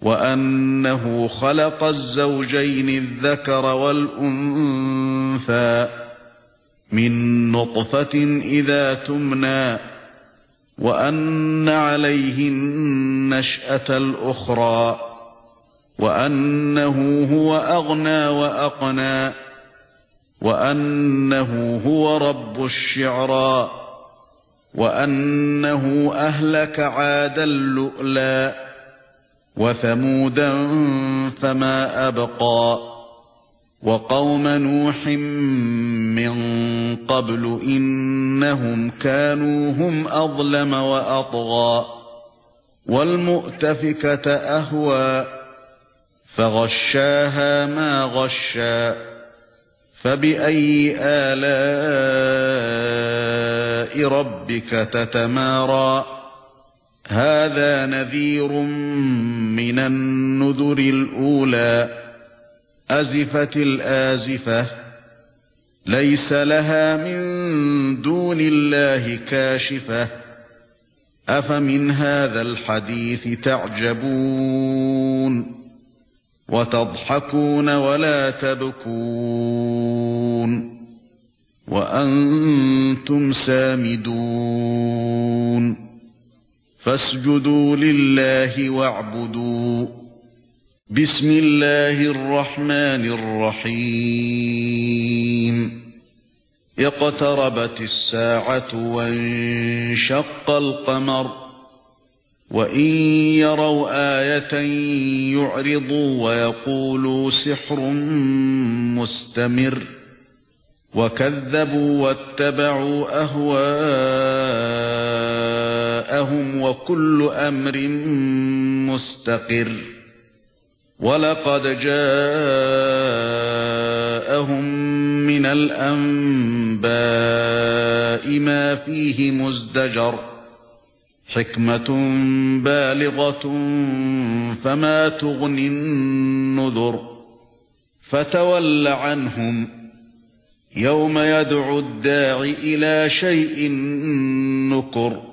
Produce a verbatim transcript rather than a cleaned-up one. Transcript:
وأنه خلق الزوجين الذكر والأنثى من نطفة إذا تمنى وأن عليه النشأة الأخرى وأنه هو أغنى وأقنى وأنه هو رب الشعرى وأنه أهلك عادا اللؤلؤ وثمودا فما أبقى وقوم نوح من قبل إنهم كانوا هم أظلم وأطغى والمؤتفكة أهوى فغشاها ما غشى فبأي آلاء ربك تتمارى هذا نذير من النذر الأولى أزفت الآزفة ليس لها من دون الله كاشفة أفمن هذا الحديث تعجبون وتضحكون ولا تبكون وأنتم سامدون فاسجدوا لله واعبدوا بسم الله الرحمن الرحيم اقتربت الساعة وانشق القمر وإن يروا آية يعرضوا ويقولوا سحر مستمر وكذبوا واتبعوا أهواءهم وكل أمر مستقر ولقد جاءهم من الأنباء ما فيه مزدجر حكمة بالغة فما تغني النذر فتول عنهم يوم يدعو الداعي إلى شيء نكر